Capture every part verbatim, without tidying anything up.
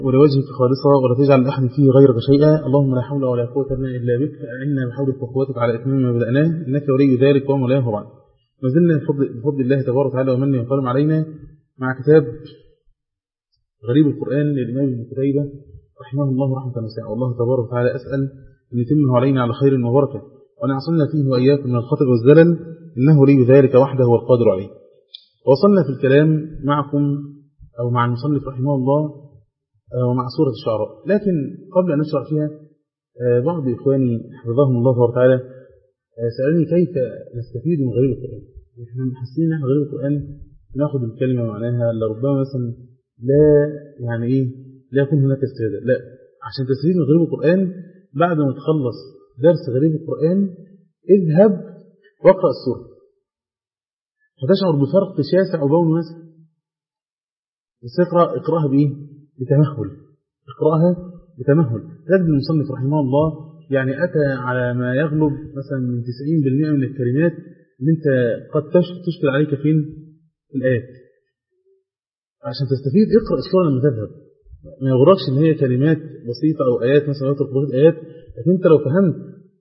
ولوجهك خالصة ولا تجعل لأحد فيه غيرك شيئا. اللهم لا حول ولا قوة لنا إلا بك، فأعنا بحولك وقوتك على إتمام ما بدأناه، إنك ولي ذلك وما لا يهرب عنه. ما زلنا بفضل, بفضل الله تبارك وتعالى ومن ينقلم علينا مع كتاب غريب القرآن للإمام ابن قتيبة رحمه الله رحمة واسعة. والله تبارك وتعالى أسأل أن يتمه علينا على خير وبركة، وأن يعصمنا فيه وإياكم من الخطأ والزلل، إنه ولي ذلك وحده والقادر عليه. وصلنا في الكلام معكم أو مع المصنف رحمه الله ومع سورة الشعراء، لكن قبل أن نشرح فيها بعض إخواني حفظهم الله تعالى سألني كيف نستفيد من غريب القرآن. نحن حاسين أن غريب القرآن نأخذ الكلمة معناها لربما مثلا لا يعني إيه لا يكون هناك استفادة. لا، عشان تستفيد من غريب القرآن بعد ما تخلص درس غريب القرآن اذهب واقرأ السورة، هتشعر بفرق شاسع وبون واسع. بس اقرأ اقرأها بإيه؟ بتمهل، اقرأها بتمهل. تجد المصنف رحمه الله يعني أتى على ما يغلب مثلا من تسعين بالمئة من الكلمات اللي أنت قد تشكل عليك فين في الآيات. عشان تستفيد اقرأ السورة لما تذهب، ما يغرقش إن هي كلمات بسيطة أو آيات مثلا يترك بسيط آيات، لكن أنت لو فهمت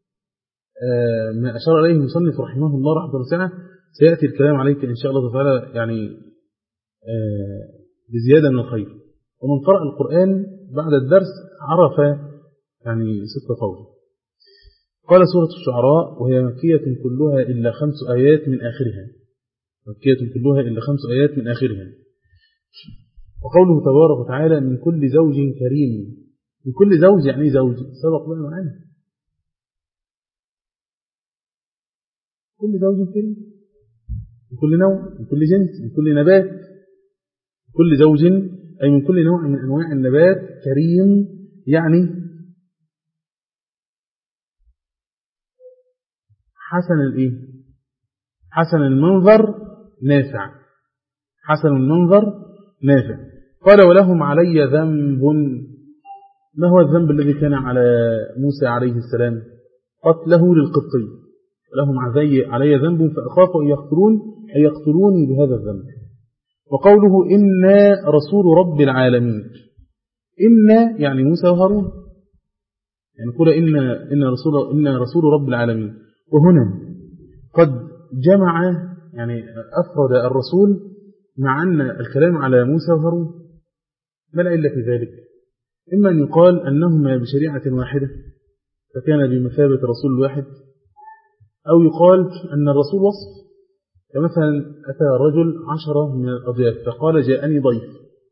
ما أشار عليه المصنف رحمه الله رحمة واسعة سيأتي الكلام عليك إن شاء الله تعالى يعني بزيادة من الخير. ومن قرأ القرآن بعد الدرس عرف يعني ست فوز. قال سورة الشعراء وهي مكية كلها إلا خمس آيات من آخرها، مكية كلها إلا خمس آيات من آخرها. وقوله تبارك وتعالى من كل زوج كريم، من كل زوج يعني زوج سبق بقى معانا، كل زوج كريم، من كل نوع، من كل جنس، من كل نبات، كل زوج أي من كل نوع من أنواع النبات كريم، يعني حسن الإيه؟ حسن المنظر نافع، حسن المنظر نافع. قال ولهم علي ذنب. ما هو الذنب الذي كان على موسى عليه السلام؟ قتله للقبطي. لهم علي ذنب فأخاف أن يقتلون أن يقتلوني بهذا الذنب. وقوله إنا رسول رب العالمين، إنا يعني موسى وهارون، يعني قول إنا إنا رسول إنا رسول رب العالمين. وهنا قد جمع يعني أفرد الرسول مع أن الكلام على موسى وهارون. ما العلة في ذلك؟ إما أن يقال أنهما بشريعة واحدة فكان بمثابة رسول واحد، أو يقال أن الرسول وصف، كمثلا أتى رجل عشرة من الأضياف فقال جاءني ضيف،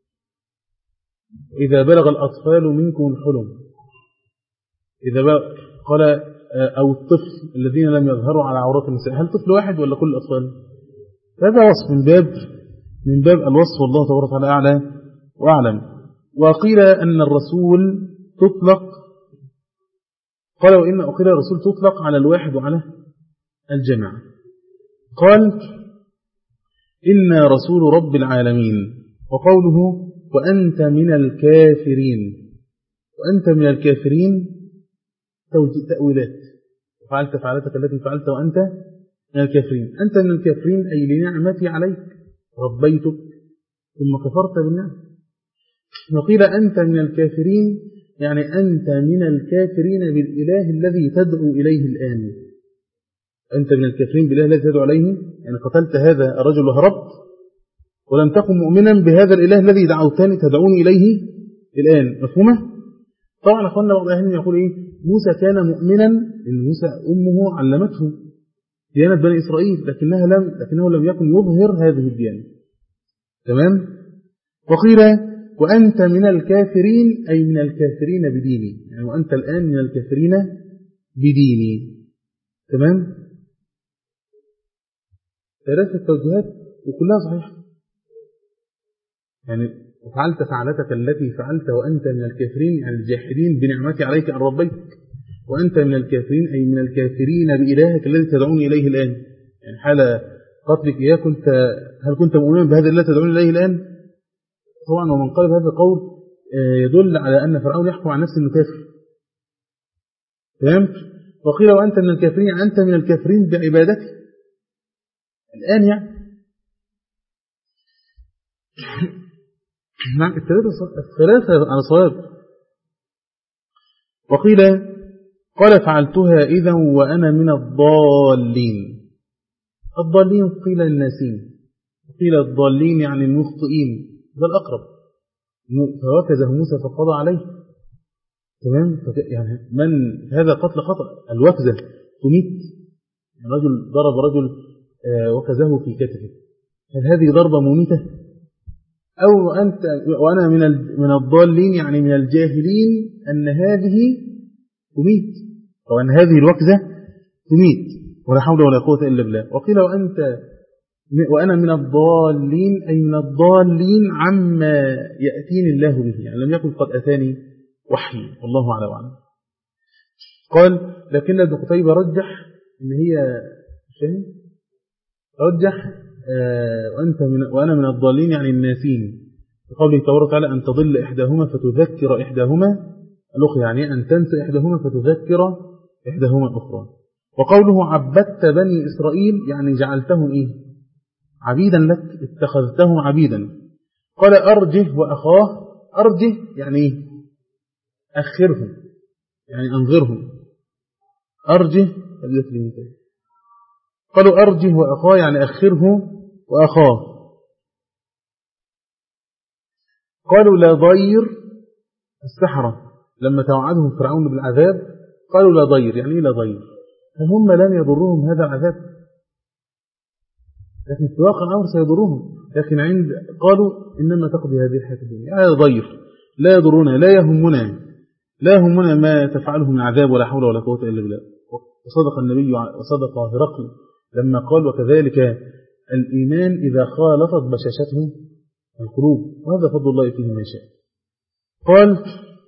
إذا بلغ الأطفال منكم الحلم، إذا بلغ قال أو الطفل الذين لم يظهروا على عورات النساء، هل طفل واحد ولا كل الأطفال؟ هذا وصف من باب من باب الوصف، والله تبارك وتعالى أعلى وأعلم. وقيل أن الرسول تطلق، قال وإن أقيل الرسول تطلق على الواحد وعلى الجماعة. قال إنا رسول رب العالمين. وقوله وأنت من الكافرين، وأنت من الكافرين تأويلات، فعلت فعلتك التي فعلت وأنت من الكافرين. أنت من الكافرين أي لنعمتي عليك ربيتك ثم كفرت بالنعم. وقيل أنت من الكافرين يعني أنت من الكافرين بالإله الذي تدعو إليه الآن. أنت من الكافرين بالله الذي تدعو عليه، يعني قتلت هذا الرجل وهربت ولم تكن مؤمنا بهذا الإله الذي دعوتني تدعوني إليه الآن. مفهومة؟ طبعا أخوانا بعض أهل يقول إيه موسى كان مؤمنا إن موسى أمه علمته ديانة بني إسرائيل، لكنها لم لكنه لم يكن يظهر هذه الديانة. تمام؟ وقيل وأنت من الكافرين أي من الكافرين بديني، يعني وأنت الآن من الكافرين بديني. تمام؟ ثلاثة توجيهات وكلها صحيحة، يعني وفعلت فعلتك التي فعلت وأنت من الكافرين يعني الجاحدين بنعمتي عليك أن ربيتك، وأنت من الكافرين أي من الكافرين بإلهك الذي تدعوني إليه الآن. يعني حال قتلك إياه كنت هل كنت مؤمنا بهذا الذي تدعوني إليه الآن؟ طبعا ومن قال بهذا القول يدل على أن فرعون يحكم عن نفسه أنه كافر. فهمت؟ وقيل وأنت من الكافرين أنت من الكافرين بعبادتك الآن. يعني نعم الثلاثة على صواب. وقيل قال فعلتها إذا وأنا من الضالين. الضالين قيل الناسين، وقيل الضالين يعني المخطئين، ده الأقرب. فوكزه موسى فقضى عليه. تمام. يعني من هذا قتل خطأ. الوكزة تميت، رجل ضرب رجل وكزه في كتفه، هل هذه ضربة مميتة؟ أو أنت وأنا من من الضالين يعني من الجاهلين أن هذه تميت، أو أن هذه الوكزة تميت، ولا حول ولا قوة إلا بالله. وقيل وأنت وأنا من الضالين أي من الضالين عما يأتيني الله به، يعني لم يكن قد أتاني وحي، والله أعلم وأعلم. قال لكن ابن قتيبة رجح إن هي شيء رجح آه وأنت من وأنا من الضالين يعني الناسين، بقوله تبارك وتعالى أن تضل إحداهما فتذكر إحداهما الأخرى، يعني أن تنسى إحداهما فتذكر إحداهما الأخرى. وقوله عبدت بني إسرائيل يعني جعلتهم إيه؟ عبيدا لك، اتخذتهم عبيدا. قال أرجه وأخاه، أرجه يعني إيه؟ أخرهم، يعني أنظرهم. أرجه قالوا أرجه وأخاه يعني أخره وأخاه. قالوا لا ضير السحرة لما توعدهم فرعون بالعذاب قالوا لا ضير، يعني إيه لا ضير؟ هم لن يضرهم هذا العذاب، لكن في واقع الأمر سيضرهم، لكن عند قالوا إنما تقضي هذه الحياة الدنيا، لا ضير، لا يضرنا، لا يهمنا، لا يهمنا ما تفعله من عذاب، ولا حول ولا قوة إلا بالله. وصدق النبي وصدق هرقل لما قال وكذلك الإيمان إذا خالطت بشاشته القلوب، وهذا فضل الله فيه ما شاء. قال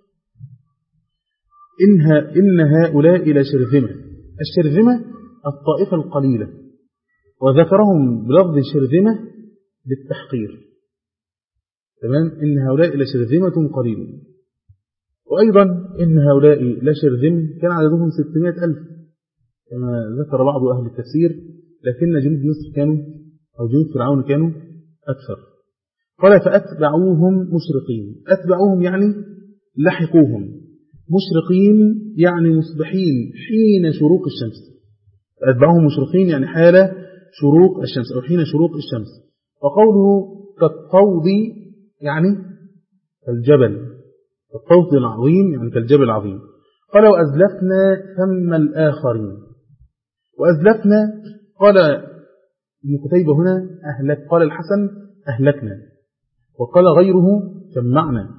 إنها إن هؤلاء لشرذمة. الشرذمة الطائفة القليلة، وذكرهم بلفظ شرذمة للتحقير. تمام. إن هؤلاء لشرذمة قليلون. وأيضا إن هؤلاء لشرذم كان عددهم ستمائة ألف كما ذكر بعض أهل التفسير، لكن جنود مصر كانوا أو جنود فرعون كانوا أكثر. قال فأتبعوهم مشرقين. أتبعوهم يعني لحقوهم، مشرقين يعني مصبحين حين شروق الشمس. أتبعوهم مشرقين يعني حال شروق الشمس أو حين شروق الشمس. وقوله كالطود يعني كالجبل، الطود العظيم يعني كالجبل العظيم. قال وأزلفنا ثم الآخرين. وأزلفنا قال ابن قتيبة هنا أهلك، قال الحسن أهلكنا، وقال غيره جمعنا،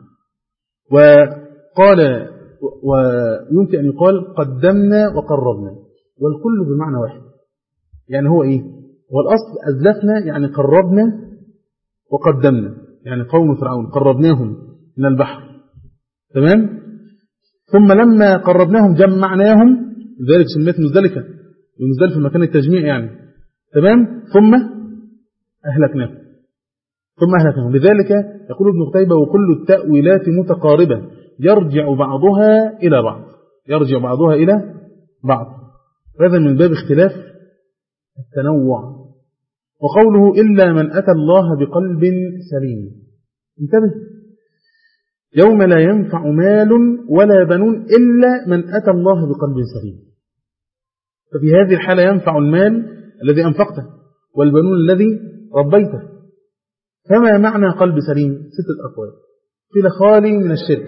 وقال ويمكن أن يقال قدمنا وقربنا، والكل بمعنى واحد. يعني هو إيه؟ هو الأصل أزلفنا يعني قربنا وقدمنا، يعني قوم فرعون قربناهم من البحر. تمام. ثم لما قربناهم جمعناهم، لذلك سميت مزدلفة، مزدلفة مكان التجميع يعني. تمام. ثم أهلكناهم ثم أهلكناهم. لذلك يقول ابن قتيبة وكل التأويلات متقاربة يرجع بعضها إلى بعض، يرجع بعضها إلى بعض، هذا من باب اختلاف التنوع. وقوله إلا من أتى الله بقلب سليم. انتبه، يوم لا ينفع مال ولا بنون إلا من أتى الله بقلب سليم. ففي هذه الحالة ينفع المال الذي أنفقته والبنون الذي ربيته. فما معنى قلب سليم؟ ستة أقوال. قيل خالي من الشرك،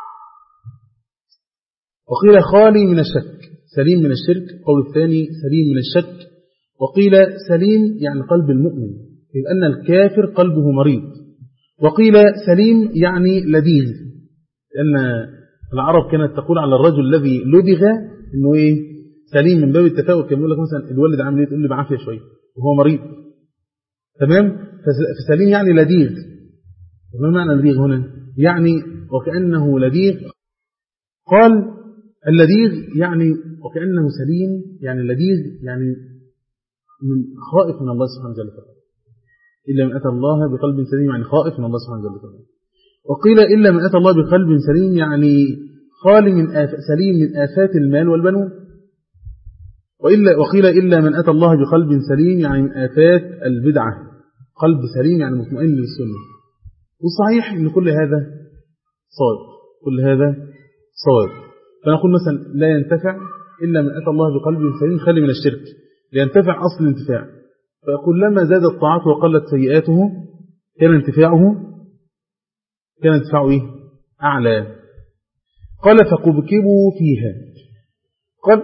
وقيل خالي من الشك، سليم من الشرك. قول الثاني سليم من الشك. وقيل سليم يعني قلب المؤمن، لأن الكافر قلبه مريض. وقيل سليم يعني لديغ، لأن العرب كانت تقول على الرجل الذي لدغ إنه إيه؟ سليم، من باب التفاؤل. كان يقول لك مثلا الولد عامل ايه، تقول لي بعافية شوية وهو مريض. تمام. فسليم يعني لديغ. ما معنى لديغ هنا؟ يعني وكأنه لديغ. قال اللديغ يعني وكأنه سليم، يعني لديغ يعني من خائف من الله سبحانه وتعالى. إلا من أتى الله بقلب سليم يعني خائف من الله سبحانه وتعالى. وقيل إلا من أتى الله بقلب سليم يعني خالي من آف... سليم من آفات المال والبنون. وإلا وقيل إلا من أتى الله بقلب سليم يعني من آفات البدعة. قلب سليم يعني مطمئن للسنة. والصحيح أن كل هذا صواب، كل هذا صواب. فنقول مثلا لا ينتفع إلا من أتى الله بقلب سليم خالي من الشرك، لينتفع أصل الانتفاع. فكلما زادت طاعته وقلت سيئاته كان انتفاعه كان انتفاعه إيه؟ أعلى. قال فكبكبوا فيها. قال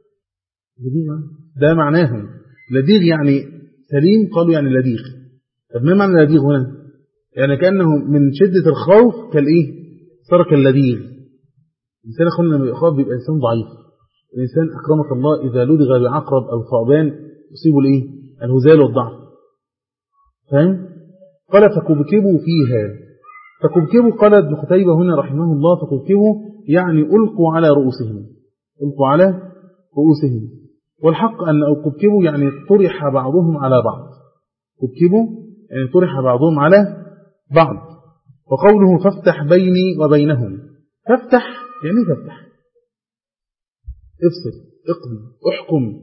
ده معناه لديغ يعني سليم، قالوا يعني لديغ. طب ما معنى لديغ هنا؟ يعني كأنه من شدة الخوف كالإيه؟ صار كاللديغ. الإنسان أخونا لما يخاف بيبقى إنسان ضعيف. الإنسان أكرمك الله إذا لدغ بعقرب أو ثعبان يصيبه الإيه؟ الهزال والضعف. فهم؟ قال فكبكبوا فيها. فكبكبوا قال ابن قتيبة هنا رحمه الله فكبكبوا يعني ألقوا على رؤوسهم، ألقوا على رؤوسهم. والحق أن كبكبوا يعني طرح بعضهم على بعض، كبكبوا يعني طرح بعضهم على بعض. وقوله فافتح بيني وبينهم، فافتح يعني فافتح، افصل، اقضي، احكم.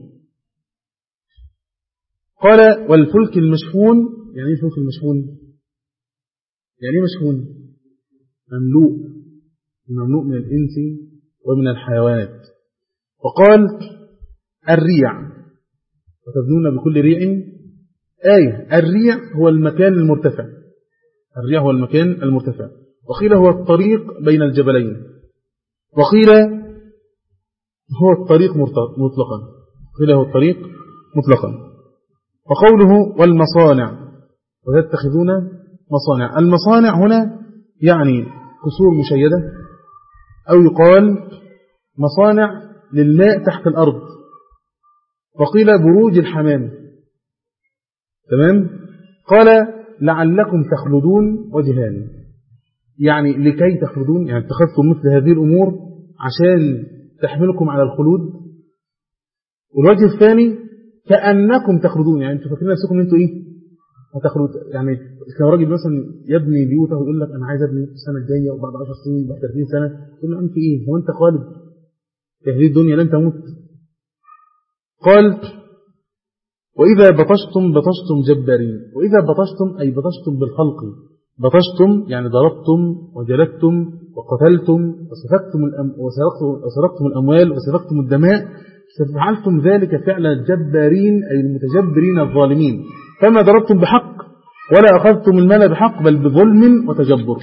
قال والفلك المشحون، يعني ايه الفلك المشحون؟ يعني ايه مشحون؟ مملوء، مملوء من الإنس ومن الحيوانات. وقال الريع وتبنون بكل ريع آية. الريع هو المكان المرتفع، الريع هو المكان المرتفع. وقيل هو الطريق بين الجبلين، وقيل هو الطريق مطلقا، قيل هو الطريق مطلقا. وقوله والمصانع وتتخذون مصانع. المصانع هنا يعني قصور مشيدة، أو يقال مصانع للماء تحت الأرض. وقيل بروج الحمام. تمام. قال لعلكم تخلدون وجهان، يعني لكي تخلدون، يعني اتخذتم مثل هذه الأمور عشان تحملكم على الخلود. والوجه الثاني كأنكم تخلدون، يعني انتوا فاكرين نفسكم انتوا ايه هتخلد. يعني كان راجل مثلا يبني بيوته ويقول لك انا عايز ابني السنه الجايه وبعد عشر سنين بعد ثلاثين سنه، تقول له انت ايه، هو انت خالد في هذه الدنيا لن تموت؟ قال وإذا بطشتم بطشتم جبارين. وإذا بطشتم أي بطشتم بالخلق، بطشتم يعني ضربتم وجلدتم وقتلتم وسفكتم الأم وسرقتم الأموال وسفكتم الدماء، ففعلتم ذلك فعل الجبارين أي المتجبرين الظالمين. فما ضربتم بحق ولا أخذتم المال بحق بل بظلم وتجبر.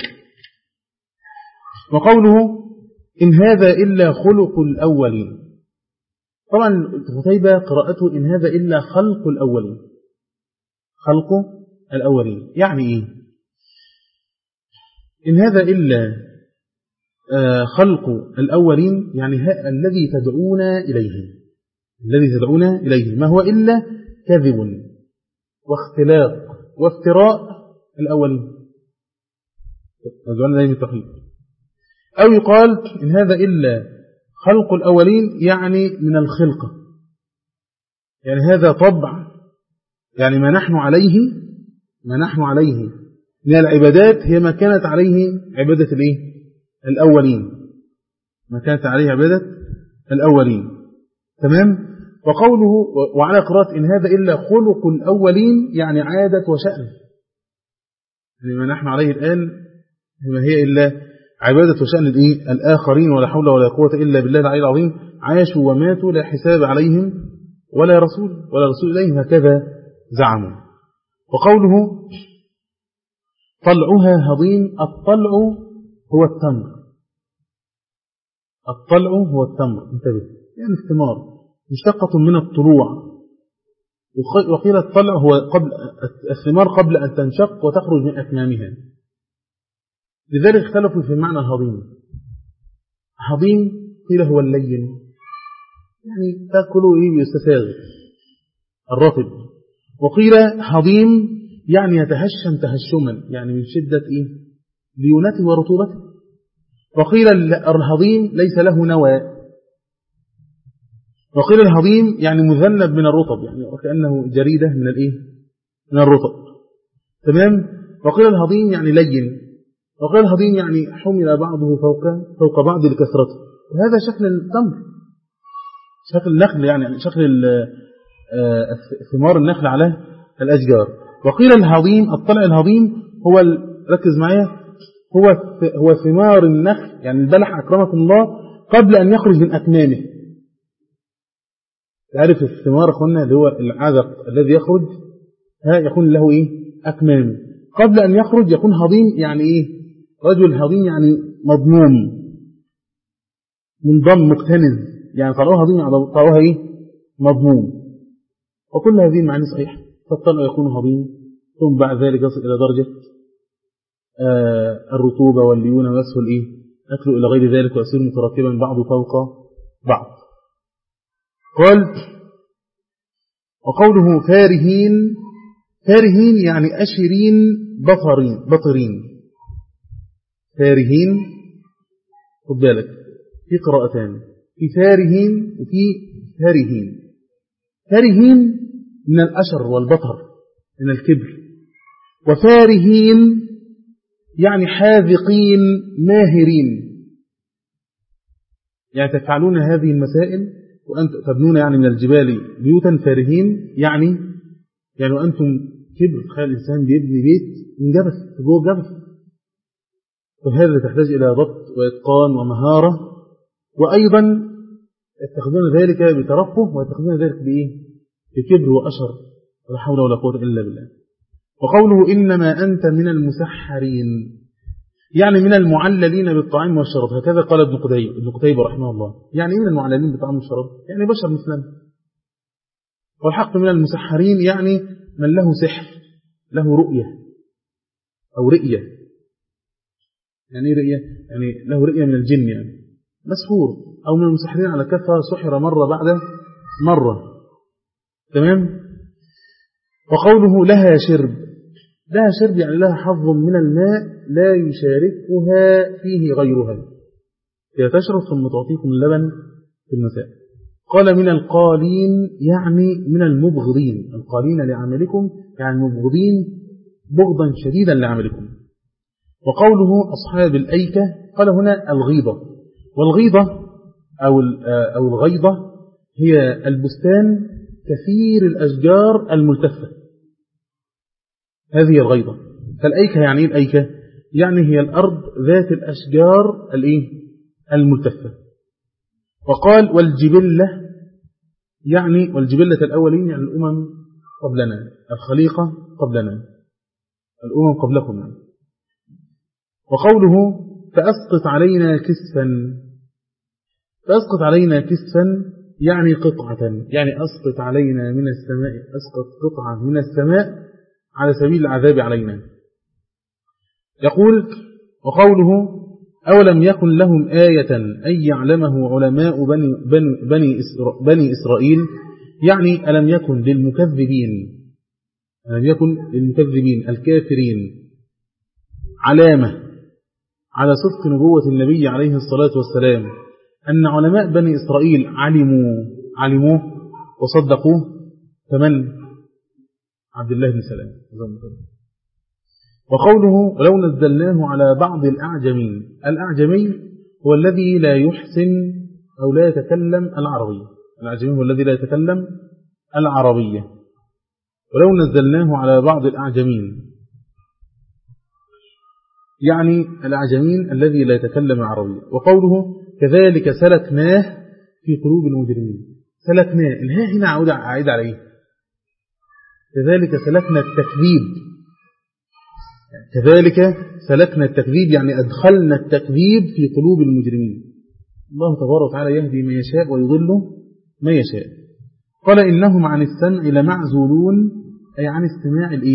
وقوله إن هذا إلا خلق الأولين. طبعا قتيبة قراءته إن هذا إلا خلق الأولين، خلق الأولين يعني إيه؟ إن هذا إلا خلق الأولين يعني الذي تدعون إليه، الذي تدعون إليه ما هو إلا كذب واختلاق وافتراء الأولين، تدعون إليه بالتقليد. أو يقال إن هذا إلا خلق الأولين يعني من الخلقة، يعني هذا طبع، يعني ما نحن عليه ما نحن عليه من العبادات هي ما كانت عليه عبادة الإيه؟ الأولين، ما كانت عليه عبادة الأولين. تمام. وقوله وعلى قراءة إن هذا إلا خلق الأولين يعني عادة وشأن، يعني ما نحن عليه الآن ما هي إلا عبادة وشأن الإيه؟ الآخرين، ولا حول ولا قوة إلا بالله العلي العظيم. عاشوا وماتوا لا حساب عليهم ولا رسول ولا رسول إليهم، هكذا زعموا. وقوله طلعها هضيم. الطلع هو التمر، الطلع هو التمر، انتبه، يعني الثمار مشتقة من الطلوع. وقيل الطلع هو قبل الثمار قبل أن تنشق وتخرج من أكمامها. لذلك اختلفوا في معنى الهضيم. هضيم قيل هو اللين، يعني تأكلوا إيه بيستساغ الرطب. وقيل هضيم يعني يتهشم تهشما، يعني من شدة إيه ليونته ورطوبته. وقيل الهضيم ليس له نوى. وقيل الهضيم يعني مذنب من الرطب، يعني وكأنه جريدة من الإيه من الرطب. تمام. وقيل الهضيم يعني لين. وقيل الهضيم يعني حمل بعضه فوق فوق بعض لكثرته. وهذا شكل التمر، شكل النخل، يعني شكل ثمار النخل على الأشجار. وقيل الهضيم الطلع الهضيم هو ركز معايا، هو هو ثمار النخل، يعني البلح أكرمكم الله قبل أن يخرج من أكمامه. تعرف الثمار أخوانا اللي هو العذق الذي يخرج ها يكون له إيه؟ أكمام. قبل أن يخرج يكون هضيم، يعني إيه؟ رجل هضيم يعني مضموم منضم مكتنز، يعني طلعوها هضيم يعني طلعوها إيه؟ مضموم. وكل هذه المعاني صحيحة. فالطلع يكون هضيم، ثم بعد ذلك يصل إلى درجة آه الرطوبة والليونة ويسهل إيه؟ أكله إلى غير ذلك ويصير مترتبا بعضه فوق بعض. قال وقوله فارهين، فارهين يعني أشرين بطرين بطرين فارهين. خد بالك في قراءتان، في فارهين وفي فارهين. فارهين من الأشر والبطر من الكبر، وفارهين يعني حاذقين ماهرين، يعني تفعلون هذه المسائل وأنتم تبنون يعني من الجبال بيوتا فارهين، يعني يعني وأنتم كبر. تخيل الإنسان بيبني بيت من جبل جوه جبل، وهذا تحتاج إلى ضبط وإتقان ومهارة، وأيضا يتخذون ذلك بترفه ويتخذون ذلك بإيه؟ بكبر وأشر، ولا حول ولا قوة إلا بالله. وقوله إنما أنت من المسحرين يعني من المعللين بالطعام والشراب، هكذا قال ابن قتيبة ابن قتيبة رحمه الله. يعني من المعللين بالطعام والشراب يعني بشر مثلنا. والحق من المسحرين يعني من له سحر، له رؤية أو رئية. يعني ايه رئية؟ يعني له رئية من الجن، يعني مسحور. أو من المسحرين على كثرة سحر مرة بعد مرة. تمام. وقوله لها شرب، لها شرب يعني لها حظ من الماء لا يشاركها فيه غيرها، هي تشرب ثم تعطيكم اللبن في المساء. قال من القالين يعني من المبغضين، القالين لعملكم يعني المبغضين بغضا شديدا لعملكم. وقوله أصحاب الأيكة قال هنا الغيضة، والغيضة أو أو الغيضة هي البستان كثير الأشجار الملتفة، هذه الغيضة. فالأيكة يعني إيه الأيكة؟ يعني هي الأرض ذات الأشجار الإيه؟ الملتفة. وقال والجبلة يعني والجبلة الأولين يعني الأمم قبلنا، الخليقة قبلنا، الأمم قبلكم يعني. وقوله فأسقط علينا كسفا، فأسقط علينا كسفا يعني قطعة، يعني أسقط علينا من السماء، أسقط قطعة من السماء على سبيل العذاب علينا. يقول وقوله أولم يكن لهم آية أن يعلمه علماء بني, بني, بني, إسرا بني إسرائيل، يعني ألم يكن للمكذبين ألم يكن للمكذبين الكافرين علامة على صدق نبوة النبي عليه الصلاة والسلام أن علماء بني إسرائيل علموا علموه وصدقوه، فمن عبد الله بن سلام. وقوله ولو نزلناه على بعض الأعجمين، الأعجمي هو الذي لا يحسن أو لا يتكلم العربية، الأعجمي هو الذي لا يتكلم العربية. ولو نزلناه على بعض الأعجمين يعني الأعجمين الذي لا يتكلم العربية. وقوله كذلك سلكناه في قلوب المجرمين، سلكناه الها هنا عود عائد عليه، كذلك سلكنا التكذيب، كذلك سلكنا التكذيب يعني أدخلنا التكذيب في قلوب المجرمين. الله تبارك وتعالى يهدي من يشاء ويضل ما يشاء. قال إنهم عن السمع لمعزولون، أي عن استماع الإيه؟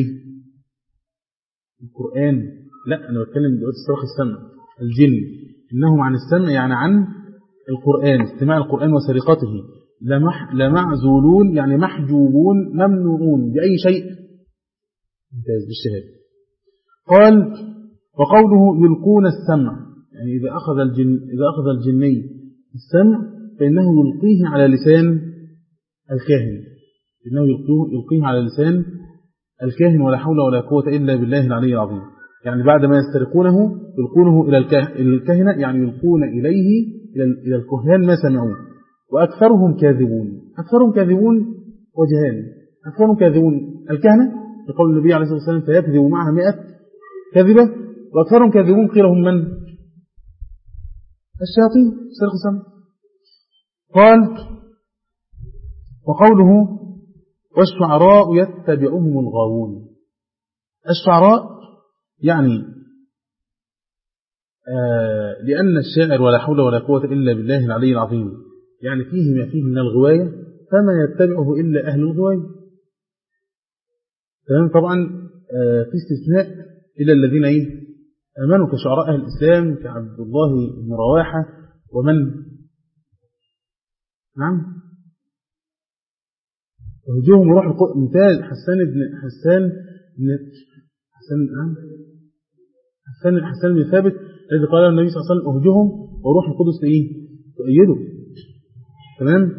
القرآن. لا أنا بتكلم دلوقتي صراخ السمع الجن. إنهم عن السمع يعني عن القرآن، استماع القرآن وسرقته. لمح لمعزولون يعني محجوبون ممنوعون بأي شيء ممتاز بالشهادة. قال وقوله يلقون السمع يعني إذا أخذ الجن إذا أخذ الجني السمع فإنه يلقيه على لسان الكاهن، إنه يلقيه على لسان الكاهن، ولا حول ولا قوة إلا بالله العلي العظيم. يعني بعد ما يسترقونه يلقونه إلى الكاهنة، يعني يلقون إليه إلى الكهان ما سمعوه. وأكثرهم كاذبون، أكثرهم كاذبون وجهان، أكثرهم كاذبون الكهنة يقول النبي عليه الصلاة والسلام فيكذب معها مئة كذبة وأكثرهم كاذبون قيل هم من؟ الشياطين سرق سمع. قال وقوله والشعراء يتبعهم الغاوون. الشعراء يعني آه لأن الشاعر ولا حول ولا قوة إلا بالله العلي العظيم يعني فيه ما فيه من الغواية فما يتبعه إلا أهل الغواية. تمام. طبعا آه في استثناء إلى الذين إيه آمنوا كشعراء أهل الإسلام كعبد الله بن رواحة ومن نعم وهجوهم روح القدس ممتاز حسان بن حسان بن حسان نعم حسان حسان بن ثابت الذي قال النبي صلى الله عليه وسلم اهجوهم وروح القدس ايه تؤيده. تمام.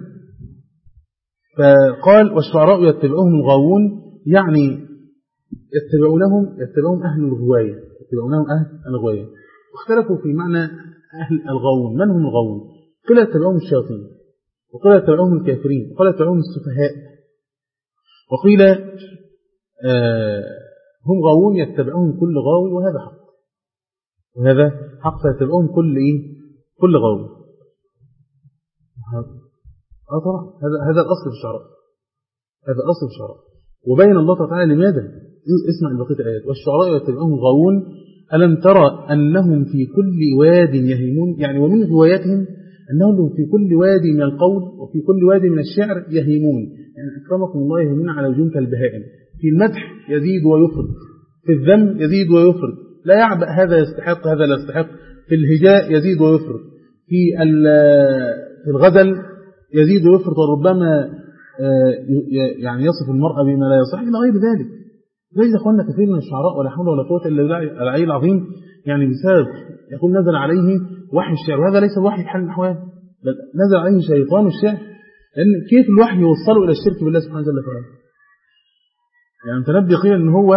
فقال والشعراء يتبعهم الغاوون يعني يتبعونهم يتبعهم أهل الغواية يتبعونهم أهل الغواية. واختلفوا في معنى أهل الغاوون. من هم الغاوون؟ قيل يتبعهم الشياطين وقيل يتبعهم الكافرين وقيل يتبعهم السفهاء وقيل آه هم غاوون يتبعهم كل غاوي وهذا حق وهذا حق فيتبعهم كل إيه كل غاوي. اه طبعا هذا هذا الأصل في الشعراء هذا الأصل في الشعراء. وبين الله تعالى لماذا اسمع البقية الآيات والشعراء يتبعهم غاوون ألم ترى أنهم في كل واد يهيمون يعني ومن هواياتهم أنهم في كل واد من القول وفي كل واد من الشعر يهيمون يعني أكرمكم الله يهيمون على وجوه كالبهائم. في المدح يزيد ويفرد في الذم يزيد ويفرد لا يعبأ هذا يستحق هذا لا يستحق. في الهجاء يزيد ويفرد في في الغزل يزيد ويفرد وربما يعني يصف المرأة بما لا يصح إلى غير ذلك. ليس أخواننا كثير من الشعراء ولا حول ولا قوة إلا بالله العلي العظيم يعني بسبب يقول نزل عليه وحي الشعر وهذا ليس وحي في حال الأحوال بل نزل عليه شيطان الشعر. لأن كيف الوحي يوصله إلى الشرك بالله سبحانه وتعالى؟ يعني متنبي قيل أن هو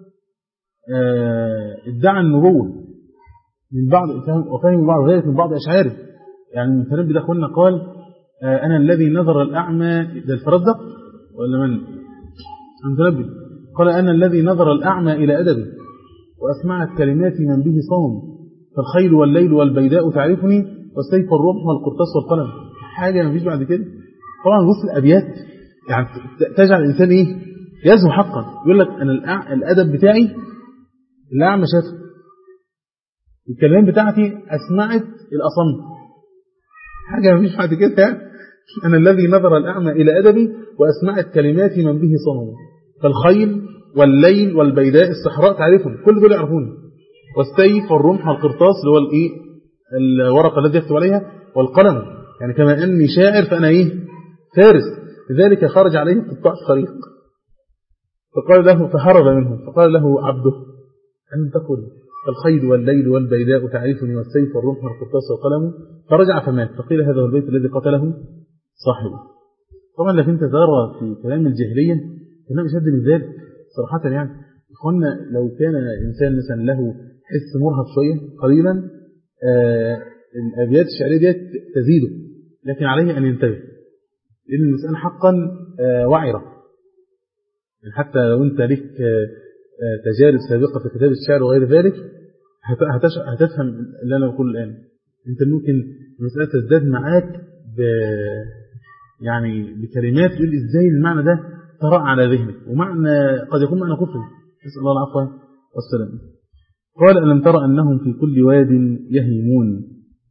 ادعى النبوة من بعض وفهم بعض ذلك من بعض أشعاره. يعني المتنبي ده أخواننا قال أنا الذي نظر الأعمى ده الفرزدق ولا من المتنبي قال أنا الذي نظر الأعمى إلى أدبه وأسمعت كلماتي من به صوم فالخيل والليل والبيداء تعرفني والسيف والرمح والقرطاس والقلم. حاجة ما فيش بعد كده. طبعا بص الأبيات يعني تجعل الإنسان إيه يزهو حقا. يقول لك أنا الأدب بتاعي الأعمى شافه الكلام بتاعتي أسمعت الأصم. حاجة ما فيش بعد كده يعني. أنا الذي نظر الأعمى إلى أدبي وأسمعت كلماتي من به صوم فالخيل والليل والبيداء الصحراء تعرفهم كل دول يعرفون والسيف والرمح والقرطاس اللي هو الايه الورقه التي يكتب عليها والقلم يعني كما اني شاعر فانا ايه فارس. لذلك خرج عليه قطاع الطريق فقال له فهرب منه فقال له عبده ان تقل الخيل والليل والبيداء تعرفني والسيف والرمح والقرطاس والقلم فرجع فمات. فقيل هذا هو البيت الذي قتله صاحبه. طبعا لكن انت ترى في كلام الجاهليه كلام اشد من ذلك صراحة. يعني إخواننا لو كان إنسان مثلا له حس مرهف شوية قليلا آه الأبيات الشعرية دي تزيده لكن عليه أن ينتبه لأن المسألة حقا آه وعرة. يعني حتى لو أنت لك آه تجارب سابقة في كتاب الشعر وغير ذلك هتفهم اللي أنا بقول الآن. أنت ممكن المسألة تزداد معاك ب يعني بكلمات تقول إزاي المعنى ده طرأ على ذهنك ومعنى قد يكون معنى كفر. نسأل الله العفو والسلام. قال ألم ترى أنهم في كل واد يهيمون.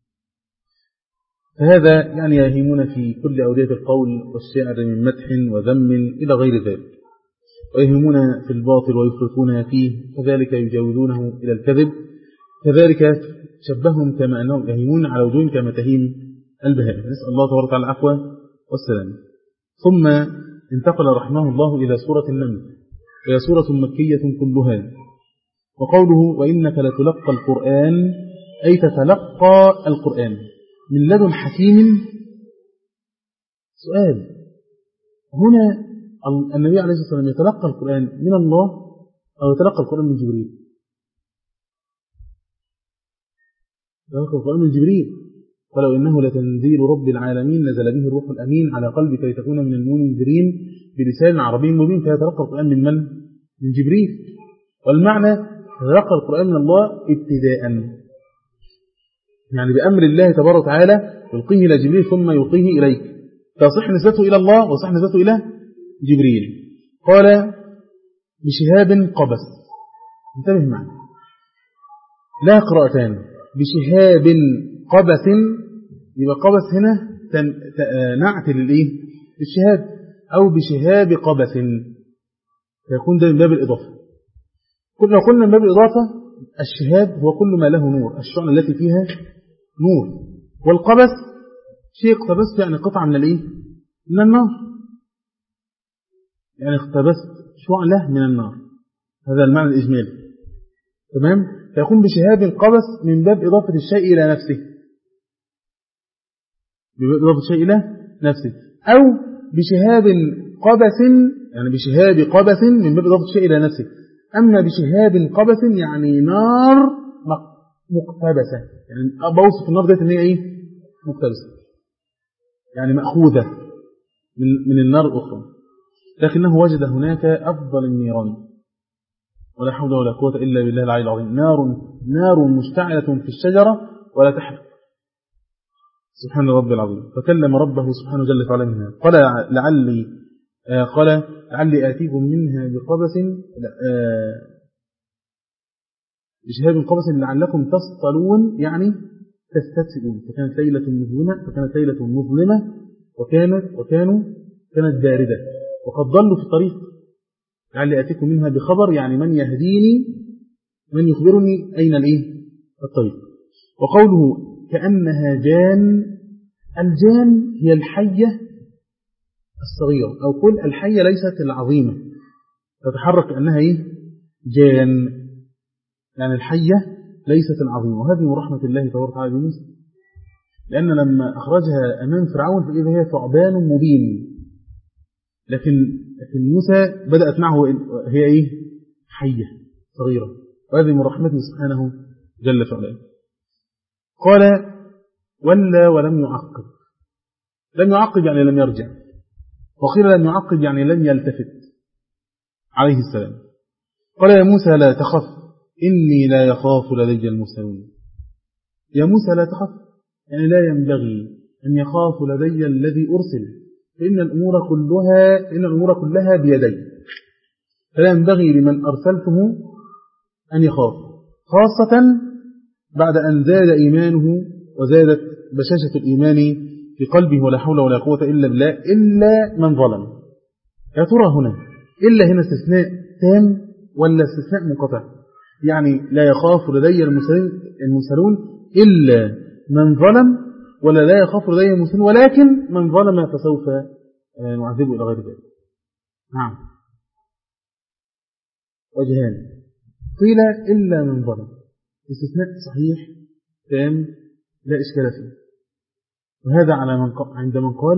فهذا يعني يهيمون في كل أودية القول والشعر من مدح وذم إلى غير ذلك ويهيمون في الباطل ويفرطون فيه كذلك يجاوزونه إلى الكذب. كذلك شبههم كما أنهم يهيمون على وجوه كما تهيم البهائم. نسأل الله تبارك وتعالى العفو والسلام. ثم انتقل رحمه الله إلى سورة النمل وهي سورة مكية كلها. وقوله وإنك لتلقى القرآن أي تتلقى القرآن من لدن حكيم. سؤال هنا النبي عليه الصلاة والسلام يتلقى القرآن من الله أو يتلقى القرآن من جبريل؟ يتلقى القرآن من جبريل. ولو إنه لتنزيل رب العالمين نزل به الروح الأمين على قلبك لتكون من المنذرين بلسان عربي مبين. فيتلقى القرآن من من؟ من جبريل. والمعنى تلقى القرآن من الله ابتداء، يعني بأمر الله تبارك وتعالى يلقيه إلى جبريل ثم يلقيه إليك، فصح نسبته إلى الله وصح نسبته إلى جبريل. قال بشهاب قبس، انتبه معنا، لا قراءتان، بشهاب قبس، يبقى قبس هنا نعت للإيه؟ بالشهاب، أو بشهاب قبس، فيكون ده من باب الإضافة. كنا قلنا من باب الإضافة الشهاب هو كل ما له نور، الشعلة التي فيها نور، والقبس شيء اقتبست يعني قطعة من الإيه؟ من النار، يعني اقتبست شعلة من النار، هذا المعنى الإجمالي. تمام؟ فيكون بشهاب قبس من باب إضافة الشيء إلى نفسه، من باب إضافة الشيء إلى نفسه، أو بشهاب قبس، يعني بشهاب قبس من باب إضافة الشيء إلى نفسه. أما بشهاب قبس يعني نار مقتبسة، يعني بوصف النار ذات إن هي إيه؟ مقتبسة، يعني مأخوذة من من النار الأخرى، لكنه وجد هناك أفضل النيران، ولا حول ولا قوة إلا بالله العلي العظيم، نار نار مشتعلة في الشجرة ولا تحرق، سبحان ربي العظيم. فكلم ربه سبحانه جل وعلا منها، قال لعلي آه قال لعلي آتيكم منها بقبس آه بشهاب قبس لعلكم تصطلون، يعني تستسئون. فكانت ليلة مظلمة فكانت ليلة مظلمة وكانت وكانوا كانت باردة وقد ضلوا في الطريق، لعلي آتيكم منها بخبر، يعني من يهديني، من يخبرني أين الإيه؟ الطريق. وقوله كأنها جان، الجان هي الحية الصغيرة، أو قل الحية ليست العظيمة تتحرك كأنها إيه؟ جان، يعني الحية ليست العظيمة. وهذه من رحمة الله تبارك وتعالى بموسى، لأن لما أخرجها أمام فرعون فإذا هي ثعبان مبين، لكن لكن موسى بدأت معه هي إيه؟ حية صغيرة، وهذه من رحمته سبحانه جل وعلا. قال ولا ولم يعقب، لم يعقب يعني لم يرجع، وقيل لم يعقب يعني لم يلتفت عليه السلام. قال يا موسى لا تخف إني لا يخاف لدي المرسلون. يا موسى لا تخف، يعني لا ينبغي أن يخاف لدي الذي أرسل، فإن الأمور كلها إن الأمور كلها بيدي، فلا ينبغي لمن أرسلته أن يخاف، خاصة بعد أن زاد إيمانه وزادت بشاشة الإيمان في قلبه، ولا حول ولا قوة إلا بالله، إلا من ظلم. يا ترى هنا إلا هنا استثناء تام ولا استثناء منقطع؟ يعني لا يخاف لدي المرسلون إلا من ظلم، ولا لا يخاف لدي المرسلون ولكن من ظلم فسوف نعذبه إلى غير ذلك. نعم، وجهان، قيل إلا من ظلم، استثناء صحيح تام لا إشكال فيه، وهذا على من عند من قال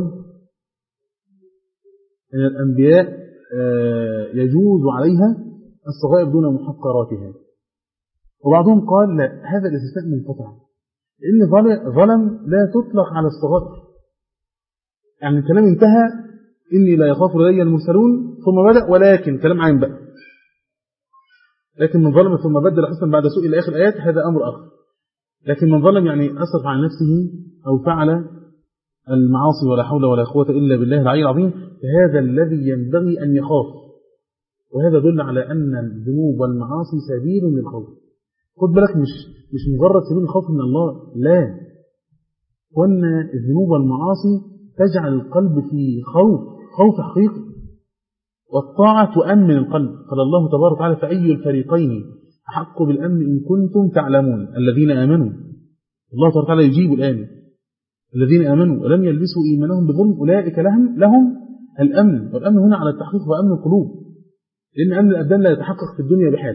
أن الأنبياء يجوز عليها الصغائر دون محقراتها، وبعضهم قال لا، هذا الاستثناء منقطع، لأن ظلم لا تطلق على الصغائر، يعني الكلام انتهى إني لا يخاف لدي المرسلون ثم بدأ، ولكن كلام عام بقى، لكن من ظلم ثم بدل حسنا بعد سوء إلى آخر الآيات هذا أمر آخر. لكن من ظلم يعني أسرف عن نفسه أو فعل المعاصي، ولا حول ولا قوة إلا بالله العلي العظيم، فهذا الذي ينبغي أن يخاف. وهذا يدل على أن الذنوب والمعاصي سبيل للخوف. خد بالك، مش مش مجرد سبيل الخوف من الله، لا، وأن الذنوب والمعاصي تجعل القلب في خوف خوف حقيقي، والطاعة تؤمن القلب. قال الله تبارك وتعالى فأي الفريقين أحق بالأمن إن كنتم تعلمون الذين آمنوا. الله تبارك وتعالى يجيب الآن الذين آمنوا ولم يلبسوا إيمانهم بظلم أولئك لهم لهم الأمن. والأمن هنا على التحقيق وأمن القلوب، لأن أمن الأبدان لا يتحقق في الدنيا بحال،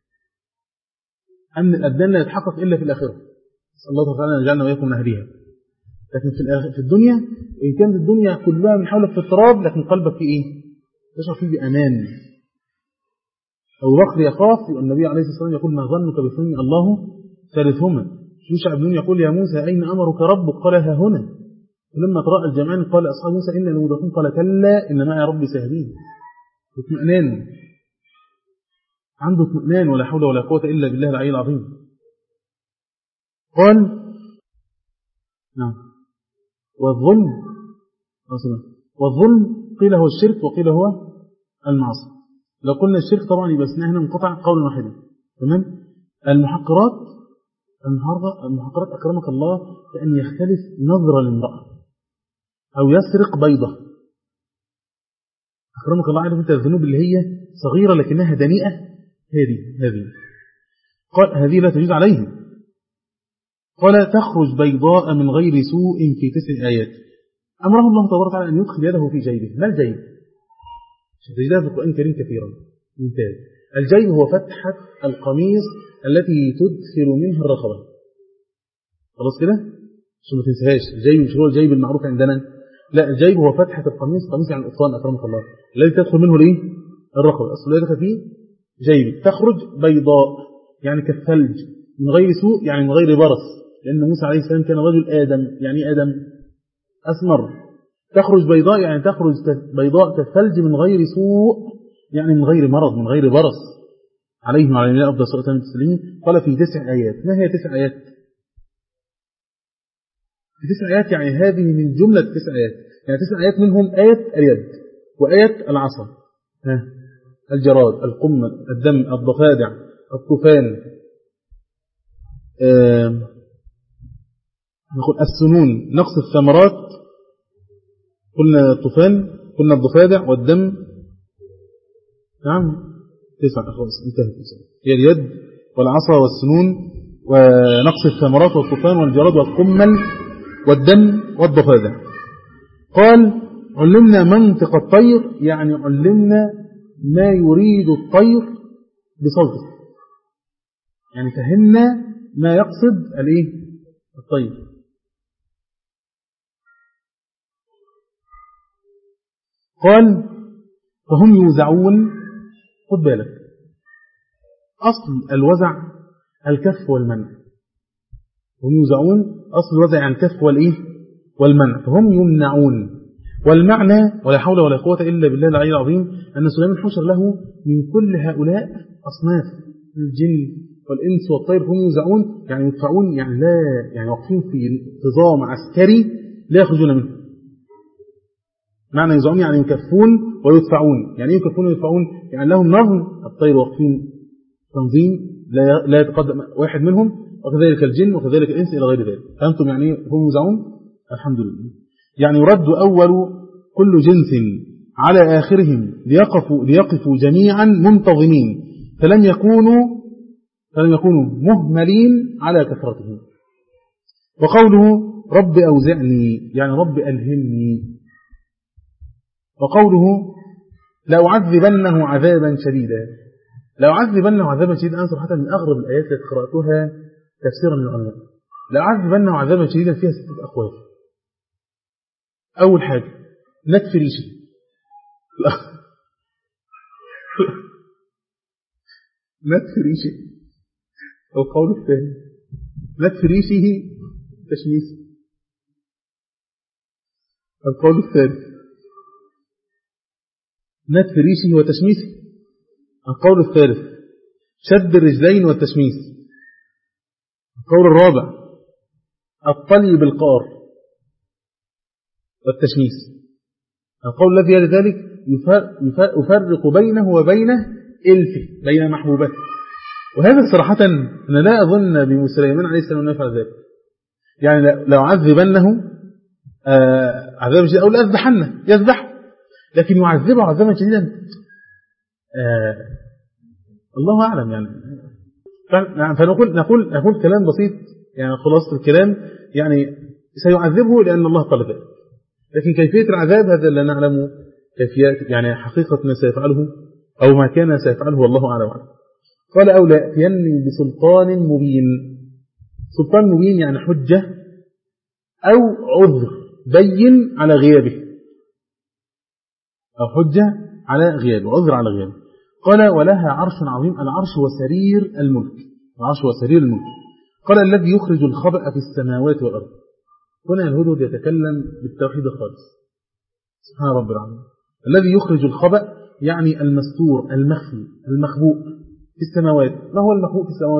أمن الأبدان لا يتحقق إلا في الآخرة. نسأل الله تعالى أن يجعلنا وإياكم من أهلها. لكن في في الدنيا إن كانت الدنيا كلها من حولك في التراب، لكن قلبك في إيه؟ تشعر فيه بأمان. أو بكر يخاف، النبي عليه الصلاة والسلام يقول ما ظنك باثنين الله ثالثهما. يوشع بن نون يقول يا موسى أين أمرك ربك؟ قال ها هنا. ولما تراءى الجمعان قال أصحاب موسى إنا لمدركون، قال كلا إن معي ربي سيهدين. اطمئنان. عنده اطمئنان ولا حول ولا قوة إلا بالله العلي العظيم. قال نعم والظلم والظلم قيل هو الشرك وقيل هو المعصية. لو قلنا الشرك طبعا يبقى اسمها هنا منقطع قولا واحدا. تمام. المحقرات المحقرات أكرمك الله كأن يختلف نظرة للمرأة أو يسرق بيضة. أكرمك الله، عارف أنت الذنوب اللي هي صغيرة لكنها دنيئة، هذه هذه قال هذه لا تجوز عليه. قال تخرج بيضاء من غير سوء في تسع آيات. أمره الله تبارك وتعالى أن يدخل يده في جيبه. ما الجيب؟ تجدها في القرآن الكريم كثيرا. ممتاز. الجيب هو فتحة القميص التي تدخل منها الرقبة. خلاص كده عشان ما تنساهاش. الجيب مش هو الجيب المعروف عندنا، لا، الجيب هو فتحة القميص. قميص يعني القطان أكرمك الله، الذي تدخل منه ليه الرقبة. أصل لا دخل فيه جيب. تخرج بيضاء يعني كالثلج من غير سوء يعني من غير برص، لأن موسى عليه السلام كان رجل آدم. يعني آدم أسمر. تخرج بيضاء يعني تخرج بيضاء كالثلج من غير سوء يعني من غير مرض من غير برص. عليهم وعلى النبي أفضل الصلاة والسلام. قال في تسع آيات. ما هي تسع آيات؟ في تسع آيات يعني هذه من جملة تسع آيات. يعني تسع آيات منهم آية اليد وآية العصا، الجراد، القمل، الدم، الضفادع، الطوفان، آه نقول السنون، نقص الثمرات، قلنا الطوفان، قلنا الضفادع والدم. نعم تسعة خلاص انتهت. هي اليد والعصا والسنون ونقص الثمرات والطوفان والجراد والقمل والدم والضفادع. قال علمنا منطق الطير يعني علمنا ما يريد الطير بصوته، يعني فهمنا ما يقصد الايه الطير. قال فهم يوزعون. خد بالك أصل الوزع الكف والمنع. هم يوزعون أصل الوزع عن الكف والإيه والمنع، فهم يمنعون. والمعنى ولا حول ولا قوة إلا بالله العلي العظيم أن سليمان حشر له من كل هؤلاء أصناف الجن والإنس والطير. هم يوزعون يعني يدفعون، يعني لا يعني واقفين في انتظام عسكري لا يخرجون منه. معنى يوزعون يعني يكفون ويدفعون. يعني ايه يكفون ويدفعون؟ يعني لهم نظم. الطير واقفين تنظيم لا لا يتقدم واحد منهم، وكذلك الجن وكذلك الإنس إلى غير ذلك. فهمتم يعني هم يوزعون؟ الحمد لله. يعني يرد أول كل جنس على آخرهم ليقفوا ليقفوا جميعا منتظمين، فلم يكونوا فلم يكونوا مهملين على كثرتهم. وقوله رب أوزعني يعني رب ألهمني. وقوله لأعذبنه عذابا شديدا. لأعذبنه عذابا شديدا أنا صراحة من أغرب الآيات التي قرأتها تفسيرا للعلماء. لأعذبنه عذابا شديدا فيها ستة أقوال. أول حاجة نتف ريشه. نتف ريشه. القول الثاني نتف ريشه تشميس. القول الثالث نتف ريشه وتشميسه. القول الثالث شد الرجلين والتشميس. القول الرابع الطلي بالقار والتشميس. القول الذي يلي ذلك يفرق بينه وبينه إلفه بين محبوبته. وهذا صراحة أنا لا أظن بسليمان عليه السلام أنه يفعل ذلك. يعني لو عذبنه آه عذاب شديد أو لأذبحنه يذبح، لكن يعذبه عذابا شديدا آه الله أعلم. يعني فنقول نقول نقول كلام بسيط، يعني خلاصة الكلام يعني سيعذبه لأن الله قال ذلك، لكن كيفية العذاب هذا لا نعلم كيفية، يعني حقيقة ما سيفعله أو ما كان سيفعله والله أعلم. قال أو لا يأتيني بسلطان مبين. سلطان مبين يعني حجة أو عذر بين على غيابه، أو حجة على غيابه وعذر على غيابه. قال ولها عرش عظيم. العرش وسرير الملك. العرش وسرير الملك. قال الذي يخرج الخبأ في السماوات والأرض. هنا الهدهد يتكلم بالتوحيد الخالص سبحان رب العالمين. الذي يخرج الخبأ يعني المستور المخفي المخبوء في السماوات. ما هو المخلوق في السماوات؟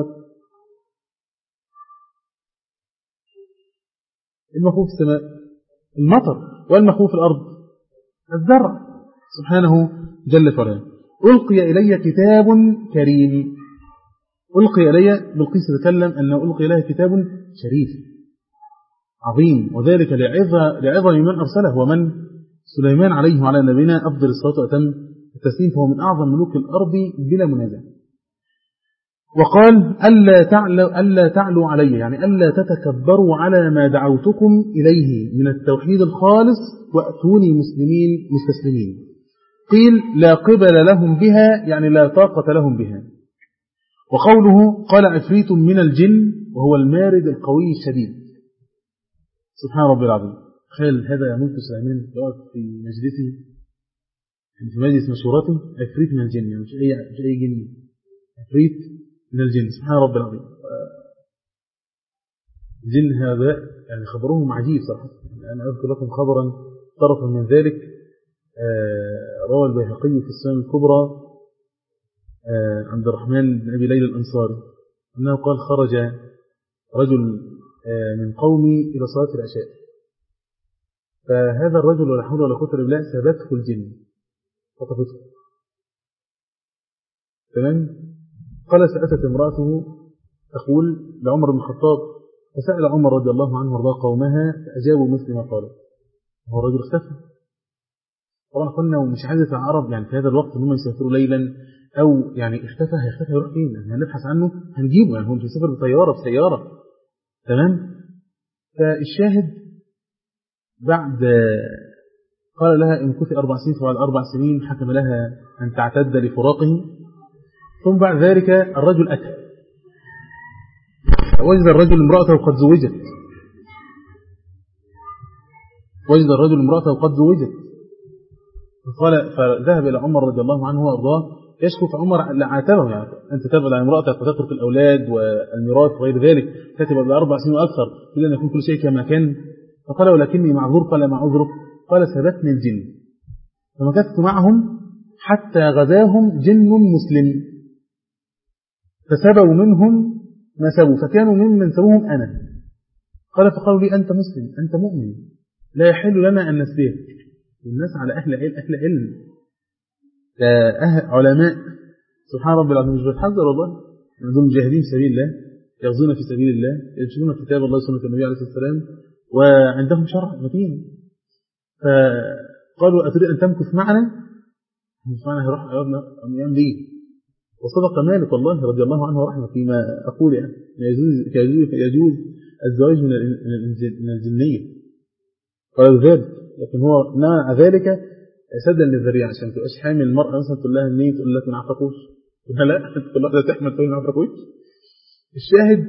المخلوق في السماء المطر، والمخلوق في الأرض الزرع سبحانه جل وعلا. ألقي إلي كتاب كريم. ألقي إلي، بلقيس تتكلم أنه ألقي إليه كتاب شريف عظيم، وذلك لعظم من أرسله ومن سليمان عليه وعلى نبينا أفضل الصلاة وأتم التسليم، فهو من أعظم ملوك الأرض بلا منازع. وقال ألا تعلوا, ألا تعلوا علي، يعني ألا تتكبروا على ما دعوتكم إليه من التوحيد الخالص، وأتوني مسلمين مستسلمين. قيل لا قبل لهم بها، يعني لا طاقة لهم بها. وقوله قال عفريت من الجن، وهو المارد القوي الشديد سبحان ربي العظيم. تخيل هذا ملك سليمان يقعد في مجلسه، في مجلس مشوراته، عفريت من الجن، يعني مش أي, مش أي جن، عفريت من الجن سبحان ربي العظيم. الجن هذا يعني خبرهم عجيب صراحة. أنا أذكر لكم خبرا طرفا من ذلك. روى البيهقي في السنن الكبرى عند الرحمن بن أبي ليلى الأنصاري أنه قال خرج رجل من قومي إلى صلاة العشاء، فهذا الرجل ولا حول ولا قوة إلا بالله سبته الجن خطفته. تمام. قال سأتت امرأته تقول لعمر بن الخطاب، فسأل عمر رضي الله عنه وارضاه قومها فأجابوا مثل ما قالوا. هو الرجل اختفى. طبعا قلنا ومش عادة العرب يعني في هذا الوقت انهم يسافروا ليلا، او يعني اختفى، هيختفى يروح فين؟ يعني هنبحث عنه هنجيبه، يعني هو مش هيسافر بطياره بسياره. تمام. فالشاهد بعد قال لها ان كنت اربع سنين، فبعد اربع سنين حكم لها ان تعتد لفراقه. ثم بعد ذلك الرجل اتى، وجد الرجل امراته قد زوجت، وجد الرجل امراته قد زوجت فقال، فذهب إلى عمر رضي الله عنه وأرضاه يشكو، فعمر لعاتبه، يعني أنت تبعد عن امرأتك وتترك الأولاد والميراث وغير ذلك، تتبع بأربع سنين وأكثر إلا أن يكون كل شيء كما كان. فقال ولكني معذور. قال ما عذرك؟ قال سبتني الجن فمكثت معهم حتى غزاهم جن مسلم فسبوا منهم ما سبوا، فكانوا ممن سبوهم أنا. قال فقالوا لي أنت مسلم، أنت مؤمن، لا يحل لنا أن نسبيك. الناس على أهل علم، أهل علم، أهل علماء سبحان ربي العظيم. مش بتحذر والله، عندهم مجاهدين في سبيل الله، يغزون في سبيل الله، ينشرون كتاب الله وسنة النبي عليه الصلاة والسلام، وعندهم شرع متين. فقالوا أتريد أن تمكث معنا؟ مش معنا هيروح أيام ليه؟ وصدق مالك والله رضي الله عنه ورحمه فيما أقول، يعني يجوز, يجوز, يجوز الزواج من الجنية قال ذلك، لكن هو منع ذلك سدا للذريعة عشان ما تبقاش حامل المرأة مثلا تقول لها النية تقول لك ما عفقوش، لا لا تقول لها تحمل تقول ما عفقوش. الشاهد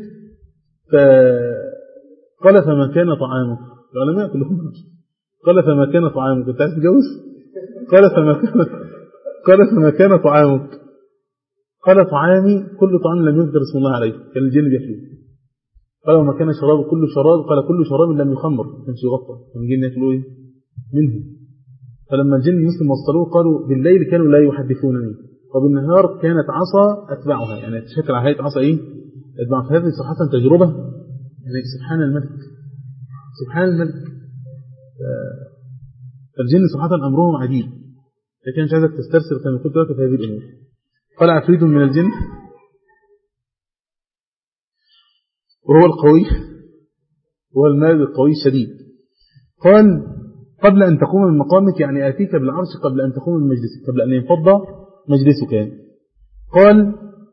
فقال فما كان طعامك، العلماء كلهم قال فما كان طعامك، انت عايز تتجوز؟ قال فما كان قال فما كان طعامك؟ قال طعامي كل طعام لم يذكر اسم الله عليه، كان الجن بياكلوه. قال وما كان شراب كل شراب؟ قال كل شراب لم يخمر، ما كانش يغطى، كان الجن ياكلوا ايه منه. فلما الجن المسلم وصلوه قالوا بالليل كانوا لا يحدثونني، وبالنهار كانت عصا أتبعها، يعني تشكل على هيئة عصا إيه أتبعها. فهذه صراحة تجربة، يعني سبحان الملك سبحان الملك. فالجن صراحة أمرهم عجيب، لكن مش عايزك تسترسل كما كنت لك في هذه الأمور. قال عفريت من الجن وهو القوي، وهو المال القوي الشديد. قال قبل أن تقوم من مقامك، يعني آتيك بالعرش قبل أن تقوم من مجلسك، قبل أن ينفض مجلسك. قال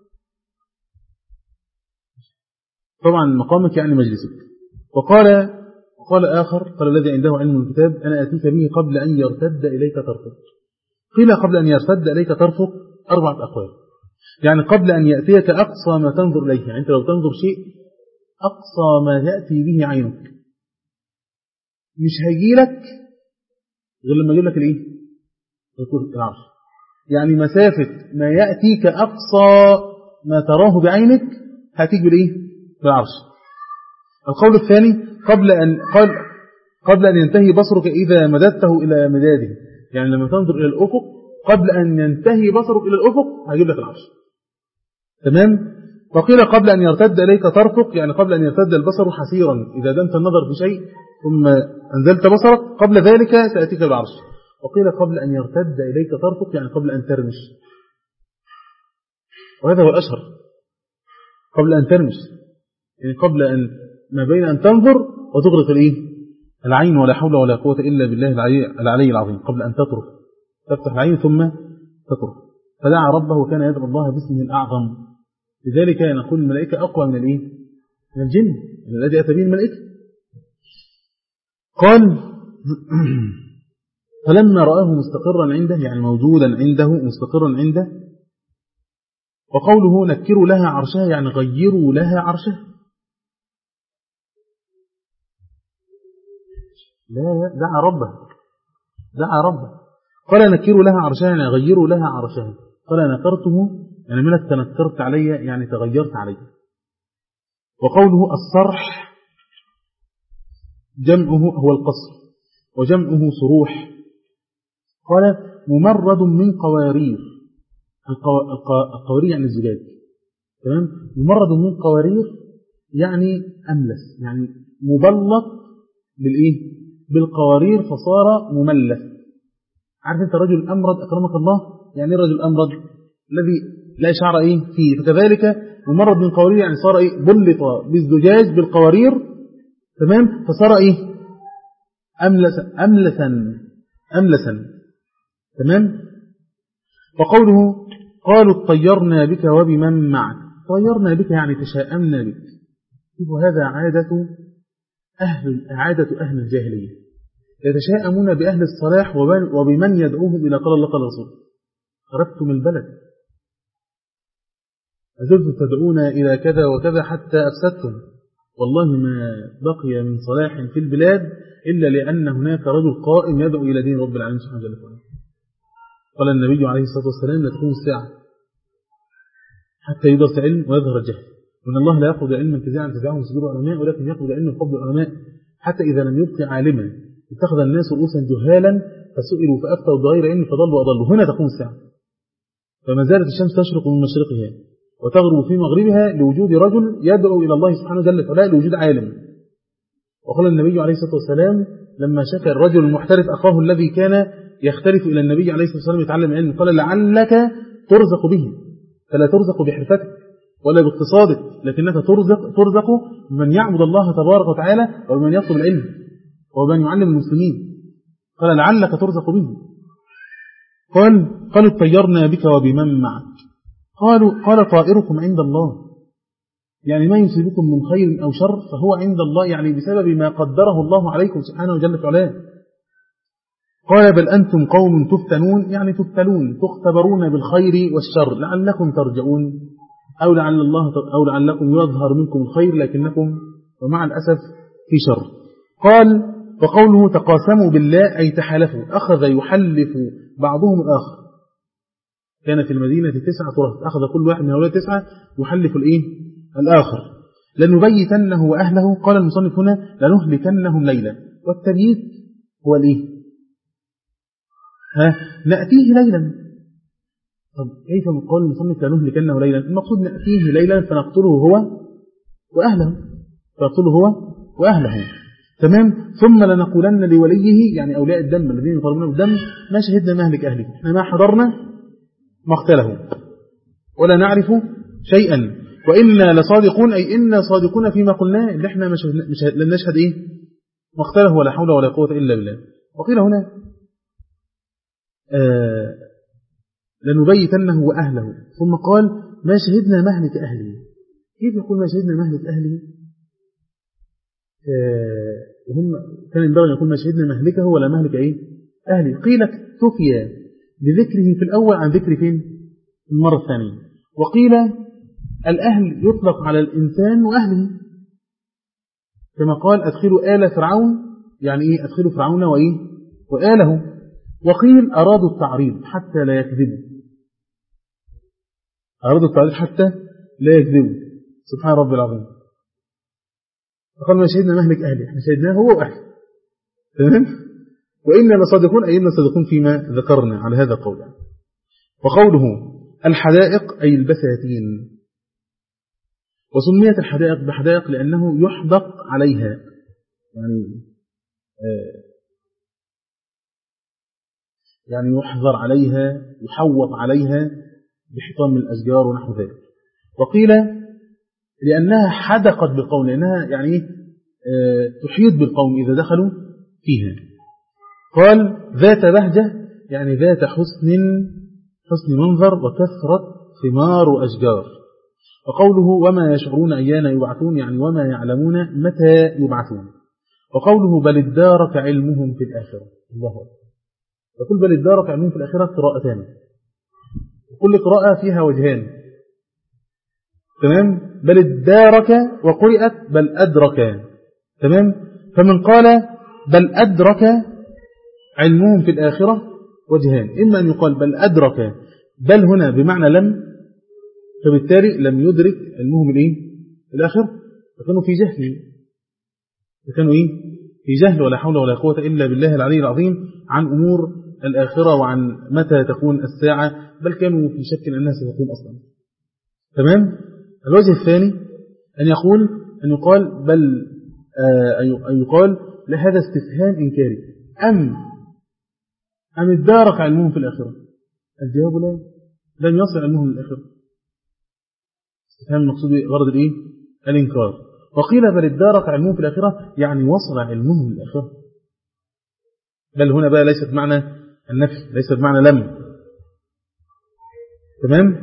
طبعا مقامك يعني مجلسك. وقال وقال آخر قال الذي عنده علم الكتاب أنا آتيك به قبل أن يرتد إليك طرفك. قيل قبل أن يرتد إليك طرفك أربعة أقوال، يعني قبل أن يأتيك أقصى ما تنظر إليه، يعني أنت لو تنظر شيء أقصى ما يأتي به عينك مش هيجي لك غير لما يجيب لك الايه العرش، يعني مسافة ما يأتيك أقصى ما تراه بعينك هتيجي بالايه بالعرش. القول الثاني قبل أن قال قبل أن ينتهي بصرك إذا مددته إلى مداده، يعني لما تنظر إلى الأفق قبل أن ينتهي بصرك إلى الأفق هيجيب لك العرش. تمام. وقيل قبل أن يرتد إليك طرفك، يعني قبل أن يرتد البصر حسيرا، إذا دمت النظر في شيء ثم أنزلت بصرك قبل ذلك سأتيك العرش. وقيل قبل أن يرتد إليك طرفك، يعني قبل أن ترمش، وهذا هو الأشهر، قبل أن ترمش، يعني قبل أن ما بين أن تنظر وتغرق الإيه؟ العين، ولا حول ولا قوة إلا بالله العلي, العلي العظيم، قبل أن تطرف، تفتح العين ثم تطرف. فدعا ربه وكان يدعو الله باسمه الأعظم. لذلك نقول الملائكة أقوى من الإيه؟ من الجن الذي أتى به الملائكة. قال فلما رآه مستقرا عنده، يعني موجودا عنده مستقرا عنده. وقوله نكروا لها عرشها، يعني غيروا لها عرشها. لا، دعا ربه دعا ربه قال نكروا لها عرشها، يعني غيروا لها عرشها. قال نكرته، يعني منك تنكرت علي، يعني تغيرت علي. وقوله الصرح جمعه هو القصر، وجمعه صروح. قال ممرد من قوارير، القوارير يعني الزجاج، تمام. ممرد من قوارير يعني أملس، يعني مبلط بالإيه؟ بالقوارير فصار مملس. عارف أنت الرجل الأمرد أكرمك الله، يعني الرجل الأمرد الذي لا شعر إيه فيه، فكذلك ممرد من قوارير يعني صار إيه؟ بلط بالزجاج بالقوارير، تمام، فصار إيه؟ أملسا أملسا أملسا تمام. وقوله قالوا اطيرنا بك وبمن معك. طيرنا بك يعني تشاءمنا بك. وهذا عادة أهل عادة أهل الجاهلية، يتشاءمون بأهل الصلاح وبمن يدعوهم إلى قال الله قال رسول. خربتم البلد، أزلتم تدعون إلى كذا وكذا حتى أفسدتم. والله ما بقي من صلاح في البلاد إلا لأن هناك رجل قائم يدعو إلى دين رب العالمين سبحانه وتعالى. قال النبي عليه الصلاة والسلام لا تقوم الساعة حتى يدرس علم ويظهر الجهل، وإن الله لا يقبض علما انتزاعا انتزاعه صدور العلماء، ولكن يقبض علم قبض العلماء، حتى إذا لم يبقي عالما اتخذ الناس رؤوسا جهالا فسئلوا فأفتوا بغير علم فضلوا وأضلوا. هنا تقوم الساعة، فما زالت الشمس تشرق من مشرقها وتغرب في مغربها لوجود رجل يدعو إلى الله سبحانه وتعالى، فلا لوجود عالم. وقال النبي عليه الصلاة والسلام لما شكى الرجل المحترف أخاه الذي كان يختلف إلى النبي عليه الصلاة والسلام يتعلم علم، قال لعلك ترزق به، فلا ترزق بحرفتك ولا باقتصادك، لكنك ترزق ترزق بمن يعبد الله تبارك وتعالى وبمن يطلب العلم وبمن يعلم المسلمين. قال لعلك ترزق به. قال قالوا اطيرنا بك وبمن معك. قالوا قال طائركم عند الله، يعني ما يصيبكم من خير أو شر فهو عند الله، يعني بسبب ما قدره الله عليكم سبحانه وجل وعلا. قال بل أنتم قوم تفتنون، يعني تفتلون تختبرون بالخير والشر لعلكم ترجعون، أو لعل الله أو لعلكم يظهر منكم الخير لكنكم ومع الأسف في شر. قال وقوله تقاسموا بالله أي تحالفوا، أخذ يحلف بعضهم الآخر. كان في المدينة تسعة رهط، أخذ كل واحد من هؤلاء تسعة يحلف الإيه؟ الآخر. لنبيتنه وأهله. قال المصنف هنا لنهلكنهم ليلا، والتبييت هو الإيه؟ ها نأتيه ليلا. طب كيف من قول المصنف لنهلكنه ليلا؟ المقصود نأتيه ليلا فنقتله هو وأهله، فنقتله هو وأهله، تمام. ثم لنقولن لوليه، يعني أولياء الدم الذين يطالبون بالدم، ما شهدنا مهلك أهله، احنا ما حضرنا مقتله ولا نعرف شيئا، وإنا لصادقون، أي إنا صادقون فيما قلناه، اللي احنا مش لن نشهد إيه مقتله ولا حول ولا قوة إلا بالله. وقيل هنا آه لنبيتنه وأهله، ثم قال ما شهدنا مهلك أهله. كيف يقول ما شهدنا مهلك أهله؟ آه وهم كان ينبغي أن يقول ما شهدنا مهلكه ولا مهلك إيه أهله. قيل اكتفي بذكره في الأول عن ذكر فين المرة الثانية. وقيل الأهل يطلق على الإنسان وأهله، كما قال أدخلوا آل فرعون، يعني إيه أدخلوا فرعون وإيه وآله. وقيل أرادوا التعريض حتى لا يكذبوا، أرادوا التعريض حتى لا يكذبوا، سبحان رب العظيم. فقال ما شهدنا مهلك أهله، احنا شهدناه هو وأهله، تمام. وإنا لصادقون، أي إنا صادقون فيما ذكرنا على هذا القول. وقوله الحدائق أي البساتين، وسميت الحدائق بحدائق لأنه يحدق عليها، يعني آه يعني يحذر عليها، يحوط عليها بحطام من الأشجار ونحو ذلك. وقيل لأنها حدقت بالقوم، لأنها يعني آه تحيط بالقوم إذا دخلوا فيها. قال ذات بهجة يعني ذات حسن حسن منظر وكثرة ثمار وأشجار. وقوله وما يشعرون أيان يبعثون يعني وما يعلمون متى يبعثون. وقوله بل ادارك علمهم في الآخرة. الله أكبر. يقول بل ادارك علمهم في الآخرة قراءتان، وكل قراءة فيها وجهان. تمام. بل ادارك وقرئت بل أدرك. تمام. فمن قال بل أدرك علمهم في الآخرة وجهان، إما أن يقال بل أدرك بل هنا بمعنى لم، فبالتالي لم يدرك علمهم الإيه؟ الآخرة، فكانوا في جهل، فكانوا إيه؟ في جهل ولا حول ولا قوة إلا بالله العلي العظيم عن أمور الآخرة وعن متى تكون الساعة، بل كانوا في شك أنها ستكون أصلا. تمام. الوجه الثاني أن يقول أن يقال بل آه أن يقال لهذا استفهام إنكاري، أم أم ادارك علمهم في الآخرة؟ الجواب لا، لم يصل علمهم للآخرة. استفهام المقصود غرض الإيه؟ الإنكار. وقيل بل ادارك علمهم في الآخرة يعني وصل علمهم للآخرة. بل هنا بقى ليست معنى النفي، ليست معنى لم. تمام.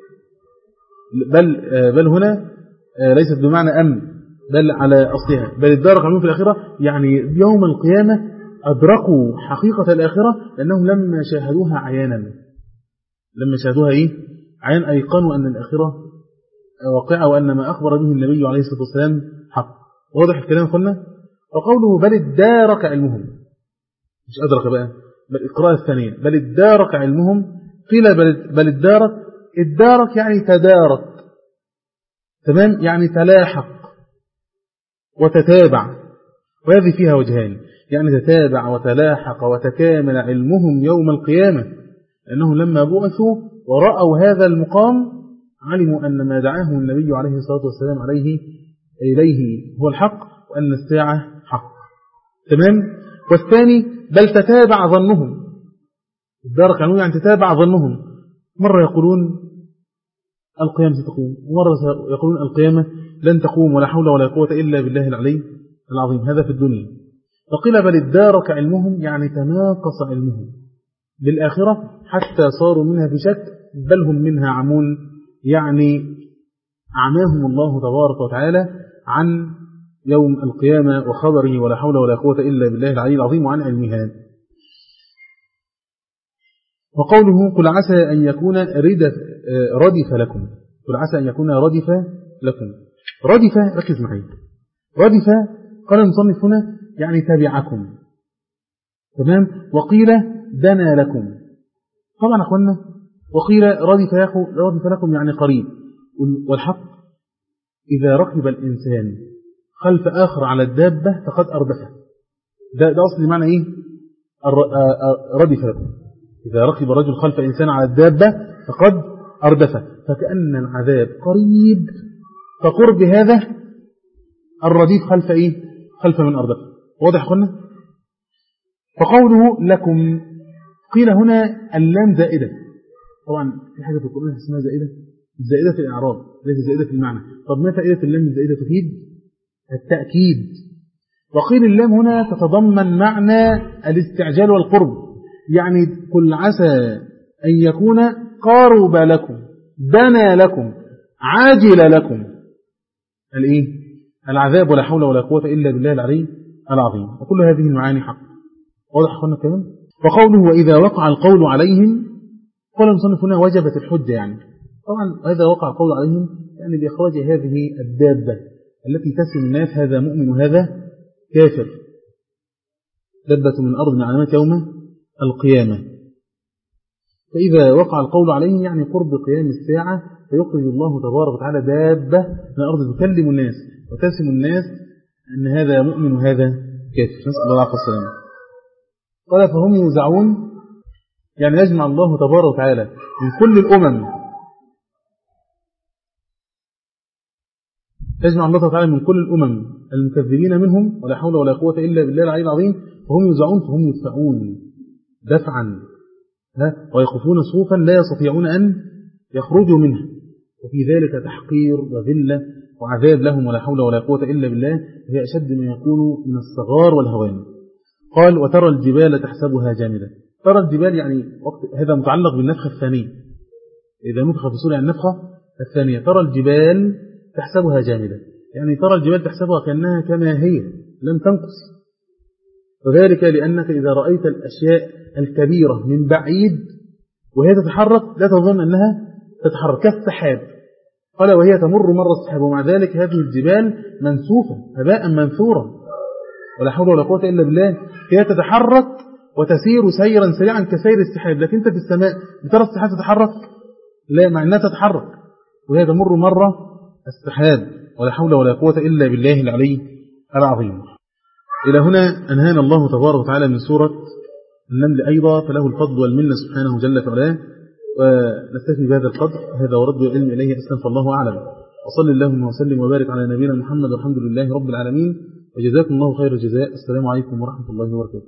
بل بل هنا ليست بمعنى أم، بل على أصلها. بل ادارك علمهم في الآخرة يعني يوم القيامة أدركوا حقيقة الآخرة لأنهم لما شاهدوها عيانا، لما شاهدوها إيه؟ عيان أيقنوا أن الآخرة واقعة وأن ما أخبر به النبي عليه الصلاة والسلام حق. واضح الكلام قلنا. وقوله بل ادارك علمهم، مش أدرك بقى، بل القراءة الثانية بل ادارك علمهم. قيل بل, بل ادارك، ادارك يعني تدارك. تمام. يعني تلاحق وتتابع، وهذه فيها وجهان، يعني تتابع وتلاحق وتكامل علمهم يوم القيامة، لأنهم لما بعثوا ورأوا هذا المقام علموا أن ما دعاهم النبي عليه الصلاة والسلام عليه إليه هو الحق، وأن الساعة حق. تمام. والثاني بل تتابع ظنهم. الدارك عنه يعني تتابع ظنهم، مرة يقولون القيامة ستقوم، ومرة يقولون القيامة لن تقوم ولا حول ولا قوة إلا بالله العلي العظيم. هذا في الدنيا. وقيل بل ادارك علمهم يعني تناقص علمهم بالآخرة حتى صاروا منها في شك، بل هم منها عمون، يعني أعماهم الله تبارك وتعالى عن يوم القيامة وخبره ولا حول ولا قوة إلا بالله العلي العظيم وعن علمها. وقوله قل عسى أن يكون ردف, ردف لكم، قل عسى أن يكون ردف لكم. ردف، ركز معي، ردف قال المصنف هنا يعني تبعكم. تمام. وقيل دنا لكم. طبعا أخوانا، وقيل ردف, ردف لكم يعني قريب. والحق إذا ركب الإنسان خلف آخر على الدابة فقد أردفه. ده, ده أصل معنى إيه؟ ردف لكم، إذا ركب رجل خلف إنسان على الدابة فقد أردفه، فكأن العذاب قريب، فقرب هذا الرديف خلف إيه؟ خلف من أردفه. واضح قلنا. فقوله لكم قيل هنا اللام زائدة. طبعا في حاجة في القرآن اسمها زائدة، زائدة في الإعراب ليس زائدة في المعنى. طب ما فائدة اللام الزائدة؟ تفيد التأكيد. وقيل اللام هنا تتضمن معنى الاستعجال والقرب، يعني قل عسى أن يكون قارب لكم، دنا لكم، عاجل لكم الإيه؟ العذاب ولا حول ولا قوة إلا بالله العلي العظيم. وكل هذه المعاني حق. واضح أخونا الكلام. وقوله وإذا وقع القول عليهم، قال المصنف هنا وجبت الحجة، يعني طبعا إذا وقع القول عليهم يعني بإخراج هذه الدابة التي تسم الناس هذا مؤمن وهذا كافر، دابة من أرض من علامات يوم القيامة. فإذا وقع القول عليهم يعني قرب قيام الساعة، فيخرج الله تبارك وتعالى دابة من الأرض تكلم الناس وتسم الناس أن هذا مؤمن وهذا كافر، نسأل الله عليه السلام. قال فهم يوزعون، يعني يجمع الله تبارك وتعالى من كل الأمم تجمع الله تعالى من كل الأمم المكذبين منهم ولا حول ولا قوة إلا بالله العلي العظيم، فهم يوزعون فهم يدفعون دفعا ويخفون صوفا لا يستطيعون أن يخرجوا منه، وفي ذلك تحقير وذلة وعذاب لهم ولا حول ولا قوة إلا بالله، هي أشد ما يكون من الصغار والهوان. قال وترى الجبال تحسبها جامدة. ترى الجبال يعني وقت هذا متعلق بالنفخة الثانية، إذا نفخ في سورة النفخة الثانية ترى الجبال تحسبها جامدة، يعني ترى الجبال تحسبها كأنها كما هي لم تنقص، وذلك لأنك إذا رأيت الأشياء الكبيرة من بعيد وهي تتحرك لا تظن أنها تتحرك كالسحاب. قال وهي تمر مر السحاب، ومع ذلك هذه الجبال منسوفة هباء منثورا ولا حول ولا قوة إلا بالله، هي تتحرك وتسير سيرا سريعا كسير السحاب، لكن أنت في السماء بترى السحاب تتحرك؟ لا، مع أنها تتحرك وهي تمر مر السحاب ولا حول ولا قوة إلا بالله العلي العظيم. إلى هنا أنهانا الله تبارك وتعالى من سورة النمل أيضا، فله الفضل والمنة سبحانه جل وعلا، ونستفي بهذا القدر. هذا ورد العلم إليه أسلم، فالله أعلم. وصلى اللهم وسلم وبارك على نبينا محمد والحمد لله رب العالمين، وجزاكم الله خير الجزاء. السلام عليكم ورحمة الله وبركاته.